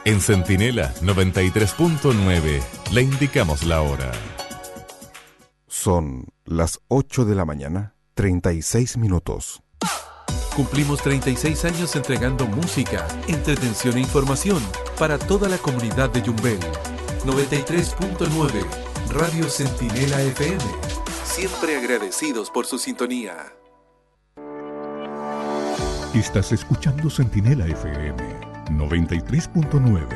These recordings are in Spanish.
En Centinela 93.9 le indicamos la hora. Son las 8 de la mañana, 36 minutos. Cumplimos 36 años entregando música, entretención e información para toda la comunidad de Yumbel. 93.9 Radio Centinela FM. Siempre agradecidos por su sintonía. Estás escuchando Centinela FM 93.9.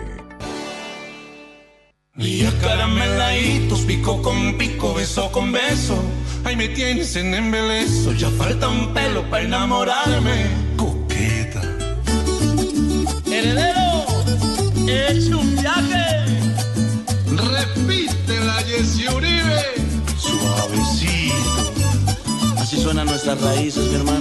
Y carameladitos, pico con pico, beso con beso. Ahí me tienes en embeleso, ya falta un pelo para enamorarme. Coqueta. Heredero, hecho un viaje. Repite la Jessy Uribe. Suavecito. Así suenan nuestras raíces, mi hermano.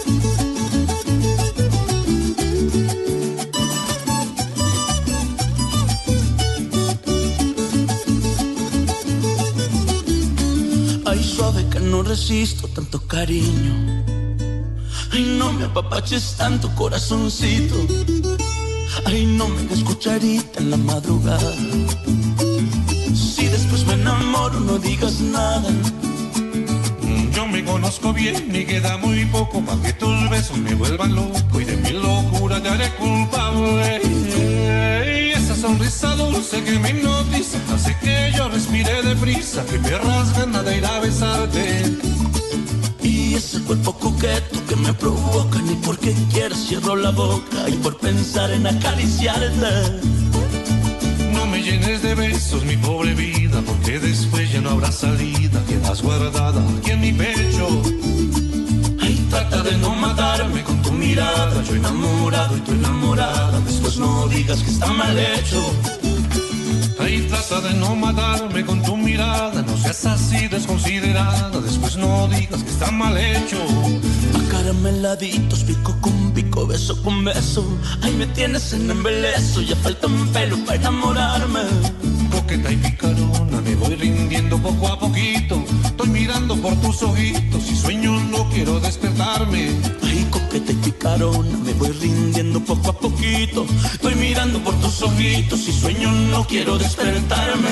Ay, suave que no resisto tanto cariño. Ay, no me apapaches tanto, corazoncito. Ay, no me hagas cucharita en la madrugada. Si después me enamoro, no digas nada. Yo me conozco bien y queda muy poco para que tus besos me vuelvan loco y de mi locura te haré culpable. Y esa sonrisa dulce que me hipnotiza hace que yo respire deprisa, que me rasgan de ir a besarte. Y ese cuerpo coqueto que me provoca, ni porque quieras cierro la boca y por pensar en acariciarte. No me llenes de besos, mi pobre vida, porque después ya no habrá salida. Quedas guardada aquí en mi pecho. Ay, trata de no matarme con tu mirada. Yo enamorado y tú enamorada. Después no digas que está mal hecho. Ay, trata de no matarme con tu mirada. No seas así desconsiderada. Después no digas que está mal hecho. Acarameladitos, pico con pico, beso con beso. Ay, me tienes en embeleso. Ya falta un pelo para enamorarme. Coqueta y picarona, me voy rindiendo poco a poquito. Estoy mirando por tus ojitos y sueño no quiero despertarme. Ay, coqueta y picarona, me voy rindiendo poco a poquito. Estoy mirando por tus ojitos y sueño no quiero despertarme.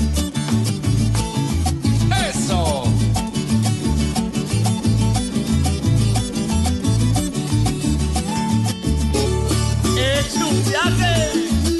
¡Eso! ¡Es un viaje!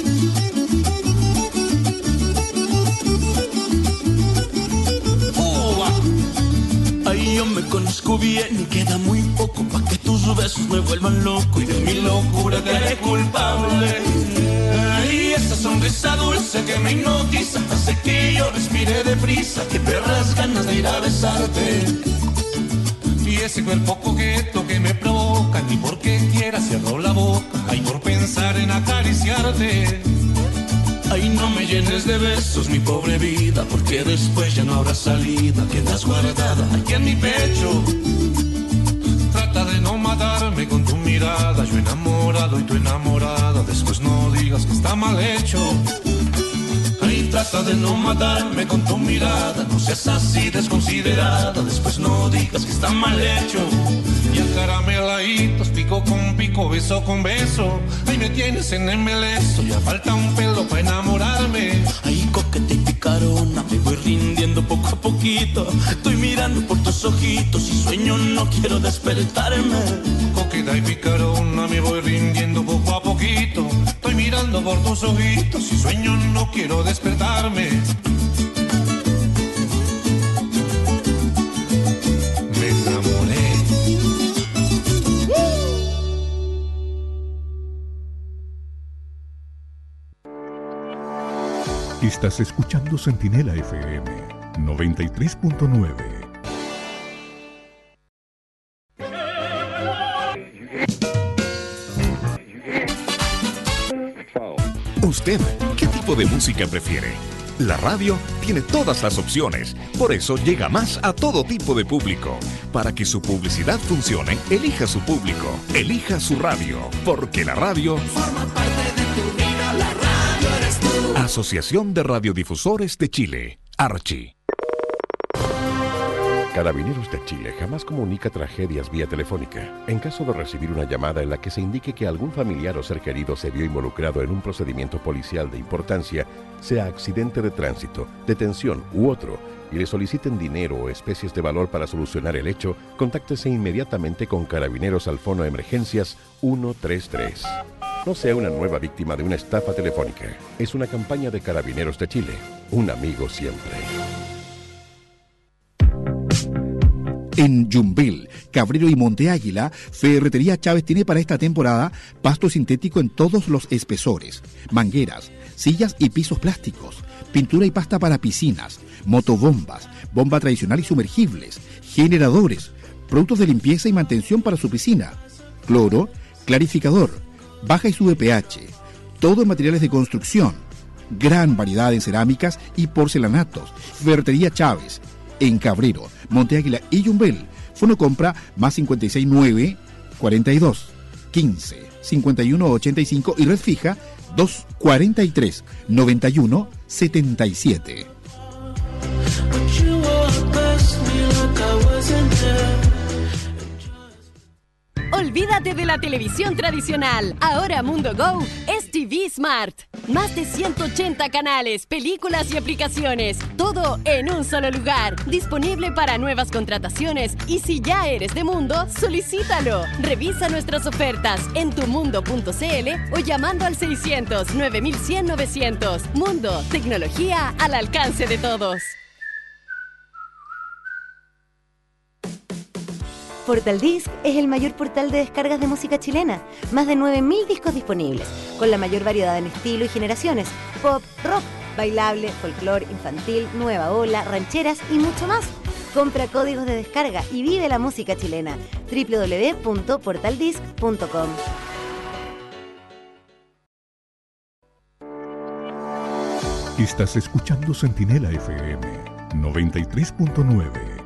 Ay, yo me conozco bien y queda muy poco pa' que tus besos me vuelvan loco y de mi locura te haré culpable. Ay, esa sonrisa dulce que me hipnotiza hace que yo respire deprisa, que perras ganas de ir a besarte. Y ese cuerpo coqueto que me provoca, ni porque quiera cierro la boca, ay, por pensar en acariciarte. Ay, no me llenes de besos, mi pobre vida, porque después ya no habrá salida. Quedas guardada aquí en mi pecho. Trata de no matarme con tu mirada. Yo enamorado y tú enamorada. Después no digas que está mal hecho. Ay, trata de no matarme con tu mirada. No seas así desconsiderada. Después no digas que está mal hecho. Y acarameladitos, pico con pico, beso con beso. Ahí me tienes en embeleso. Ya falta un pelo para enamorarme. Ay, coqueta y picarona, me voy rindiendo poco a poquito. Estoy mirando por tus ojitos y sueño no quiero despertarme. Coqueta y picarona, me voy rindiendo poco a poquito. Estoy mirando por tus ojitos y sueño no quiero despertarme. Me enamoré. Estás escuchando Centinela FM 93.9. ¿Usted qué tipo de música prefiere? La radio tiene todas las opciones, por eso llega más a todo tipo de público. Para que su publicidad funcione, elija su público, elija su radio, porque la radio forma parte de tu vida, la radio eres tú. Asociación de Radiodifusores de Chile, Archi. Carabineros de Chile jamás comunica tragedias vía telefónica. En caso de recibir una llamada en la que se indique que algún familiar o ser querido se vio involucrado en un procedimiento policial de importancia, sea accidente de tránsito, detención u otro, y le soliciten dinero o especies de valor para solucionar el hecho, contáctese inmediatamente con Carabineros al Fono de Emergencias 133. No sea una nueva víctima de una estafa telefónica. Es una campaña de Carabineros de Chile. Un amigo siempre. En Yumbel, Cabrero y Monte Águila, Ferretería Chávez tiene para esta temporada pasto sintético en todos los espesores, mangueras, sillas y pisos plásticos, pintura y pasta para piscinas, motobombas, bomba tradicional y sumergibles, generadores, productos de limpieza y mantención para su piscina, cloro, clarificador, baja y sube pH, todo en materiales de construcción, gran variedad en cerámicas y porcelanatos. Ferretería Chávez, en Cabrero, Monte Águila y Yumbel. Fono compra más 569 42 15 51 85 y red fija 243 91 77. Olvídate de la televisión tradicional. Ahora Mundo Go es TV Smart. Más de 180 canales, películas y aplicaciones. Todo en un solo lugar. Disponible para nuevas contrataciones. Y si ya eres de Mundo, solicítalo. Revisa nuestras ofertas en tumundo.cl o llamando al 600 9100 900. Mundo, tecnología al alcance de todos. Portaldisc es el mayor portal de descargas de música chilena. Más de 9.000 discos disponibles, con la mayor variedad en estilo y generaciones. Pop, rock, bailable, folclore, infantil, nueva ola, rancheras y mucho más. Compra códigos de descarga y vive la música chilena. www.portaldisc.com. Estás escuchando Centinela FM 93.9.